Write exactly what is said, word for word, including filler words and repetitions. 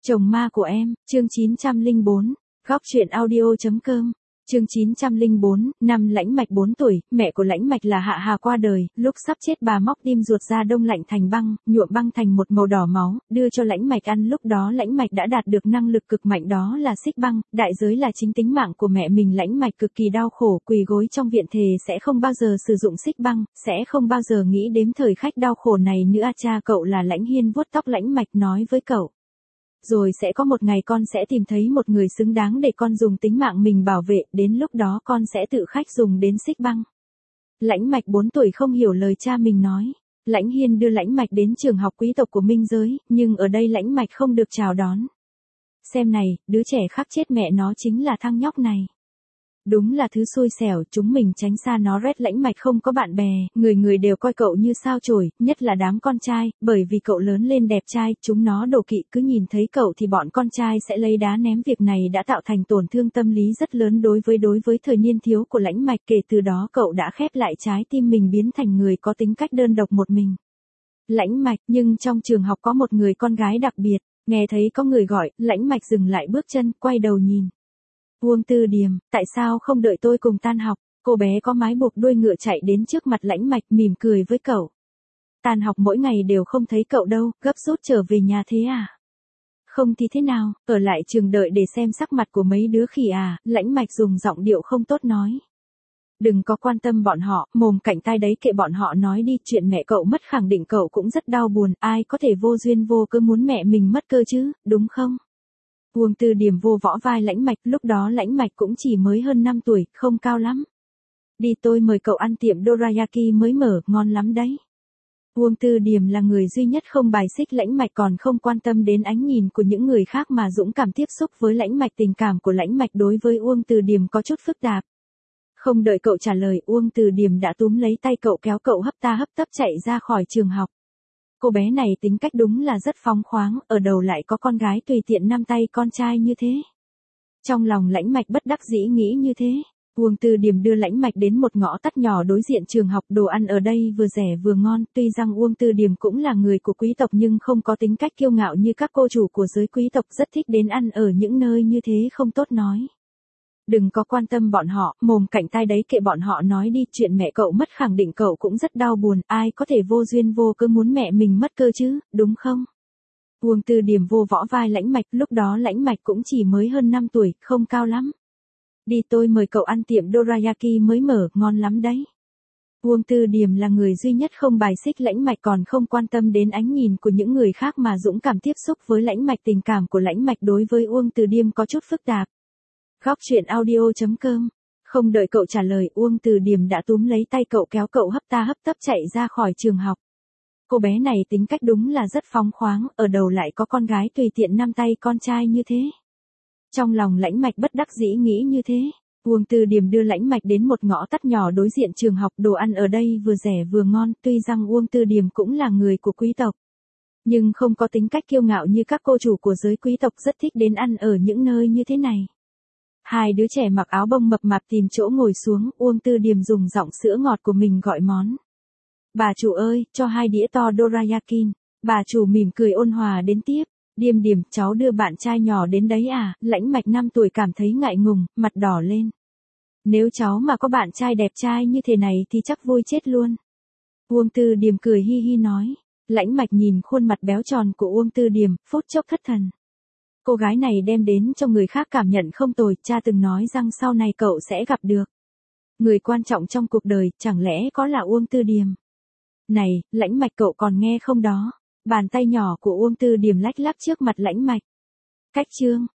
Chồng ma của em, chương chín trăm lẻ bốn, góc truyện audio.com. Chương chín trăm lẻ bốn, năm Lãnh Mạch bốn tuổi, mẹ của Lãnh Mạch là Hạ Hà qua đời, lúc sắp chết bà móc tim ruột ra đông lạnh thành băng, nhuộm băng thành một màu đỏ máu, đưa cho Lãnh Mạch ăn. Lúc đó Lãnh Mạch đã đạt được năng lực cực mạnh, đó là xích băng, đại giới là chính tính mạng của mẹ mình. Lãnh Mạch cực kỳ đau khổ, quỳ gối trong viện thề sẽ không bao giờ sử dụng xích băng, sẽ không bao giờ nghĩ đến thời khắc đau khổ này nữa. Cha cậu là Lãnh Hiên vuốt tóc Lãnh Mạch nói với cậu. Rồi sẽ có một ngày con sẽ tìm thấy một người xứng đáng để con dùng tính mạng mình bảo vệ, đến lúc đó con sẽ tự khắc dùng đến xích băng. Lãnh Mạch bốn tuổi không hiểu lời cha mình nói. Lãnh Hiên đưa Lãnh Mạch đến trường học quý tộc của Minh Giới, nhưng ở đây Lãnh Mạch không được chào đón. Xem này, đứa trẻ khắc chết mẹ nó chính là thằng nhóc này. Đúng là thứ xui xẻo, chúng mình tránh xa nó. Rét Lãnh Mạch không có bạn bè, người người đều coi cậu như sao chổi, nhất là đám con trai, bởi vì cậu lớn lên đẹp trai, chúng nó đố kỵ, cứ nhìn thấy cậu thì bọn con trai sẽ lấy đá ném. Việc này đã tạo thành tổn thương tâm lý rất lớn đối với đối với thời niên thiếu của Lãnh Mạch. Kể từ đó cậu đã khép lại trái tim mình, biến thành người có tính cách đơn độc một mình. Lãnh Mạch, nhưng trong trường học có một người con gái đặc biệt, nghe thấy có người gọi, Lãnh Mạch dừng lại bước chân, quay đầu nhìn. Uông Tư Điềm, tại sao không đợi tôi cùng tan học? Cô bé có mái buộc đuôi ngựa chạy đến trước mặt Lãnh Mạch, mỉm cười với cậu. Tan học mỗi ngày đều không thấy cậu đâu, gấp rút trở về nhà thế à? Không thì thế nào, ở lại trường đợi để xem sắc mặt của mấy đứa khỉ à? Lãnh Mạch dùng giọng điệu không tốt nói. Đừng có quan tâm bọn họ, mồm cạnh tai đấy, kệ bọn họ nói đi. Chuyện mẹ cậu mất khẳng định cậu cũng rất đau buồn, ai có thể vô duyên vô cớ muốn mẹ mình mất cơ chứ, đúng không? Uông Tư Điềm vô võ vai Lãnh Mạch, lúc đó Lãnh Mạch cũng chỉ mới hơn năm tuổi, không cao lắm. Đi, tôi mời cậu ăn tiệm dorayaki mới mở, ngon lắm đấy. Uông Tư Điềm là người duy nhất không bài xích Lãnh Mạch, còn không quan tâm đến ánh nhìn của những người khác mà dũng cảm tiếp xúc với Lãnh Mạch. Tình cảm của Lãnh Mạch đối với Uông Tư Điềm có chút phức tạp. Không đợi cậu trả lời, Uông Tư Điềm đã túm lấy tay cậu, kéo cậu hấp ta hấp tấp chạy ra khỏi trường học. Cô bé này tính cách đúng là rất phóng khoáng, ở đầu lại có con gái tùy tiện năm tay con trai như thế. Trong lòng Lãnh Mạch bất đắc dĩ nghĩ như thế. Uông Tư Điềm đưa Lãnh Mạch đến một ngõ tắt nhỏ đối diện trường học, đồ ăn ở đây vừa rẻ vừa ngon. Tuy rằng Uông Tư Điềm cũng là người của quý tộc nhưng không có tính cách kiêu ngạo như các cô chủ của giới quý tộc, rất thích đến ăn ở những nơi như thế, không tốt nói. Đừng có quan tâm bọn họ, mồm cạnh tai đấy, kệ bọn họ nói đi. Chuyện mẹ cậu mất khẳng định cậu cũng rất đau buồn, ai có thể vô duyên vô cớ muốn mẹ mình mất cơ chứ, đúng không? Uông Tư Điềm vô võ vai Lãnh Mạch, lúc đó Lãnh Mạch cũng chỉ mới hơn năm tuổi, không cao lắm. Đi, tôi mời cậu ăn tiệm dorayaki mới mở, ngon lắm đấy. Uông Tư Điềm là người duy nhất không bài xích Lãnh Mạch, còn không quan tâm đến ánh nhìn của những người khác mà dũng cảm tiếp xúc với Lãnh Mạch. Tình cảm của Lãnh Mạch đối với Uông Tư Điềm có chút phức tạp. Góc truyện audio.com. Không đợi cậu trả lời, Uông Tư Điềm đã túm lấy tay cậu, kéo cậu hấp ta hấp tấp chạy ra khỏi trường học. Cô bé này tính cách đúng là rất phóng khoáng, ở đầu lại có con gái tùy tiện năm tay con trai như thế. Trong lòng Lãnh Mạch bất đắc dĩ nghĩ như thế. Uông Tư Điềm đưa Lãnh Mạch đến một ngõ tắt nhỏ đối diện trường học, đồ ăn ở đây vừa rẻ vừa ngon. Tuy rằng Uông Tư Điềm cũng là người của quý tộc, nhưng không có tính cách kiêu ngạo như các cô chủ của giới quý tộc, rất thích đến ăn ở những nơi như thế này. Hai đứa trẻ mặc áo bông mập mạp tìm chỗ ngồi xuống, Uông Tư Điềm dùng giọng sữa ngọt của mình gọi món. Bà chủ ơi, cho hai đĩa to dorayaki. Bà chủ mỉm cười ôn hòa đến tiếp. Điềm Điềm, cháu đưa bạn trai nhỏ đến đấy à? Lãnh Mạch năm tuổi cảm thấy ngại ngùng, mặt đỏ lên. Nếu cháu mà có bạn trai đẹp trai như thế này thì chắc vui chết luôn. Uông Tư Điềm cười hi hi nói. Lãnh Mạch nhìn khuôn mặt béo tròn của Uông Tư Điềm, phút chốc thất thần. Cô gái này đem đến cho người khác cảm nhận không tồi, cha từng nói rằng sau này cậu sẽ gặp được người quan trọng trong cuộc đời, chẳng lẽ có là Uông Tư Điềm? Này, Lãnh Mạch, cậu còn nghe không đó? Bàn tay nhỏ của Uông Tư Điềm lách lắc trước mặt Lãnh Mạch. Cách chương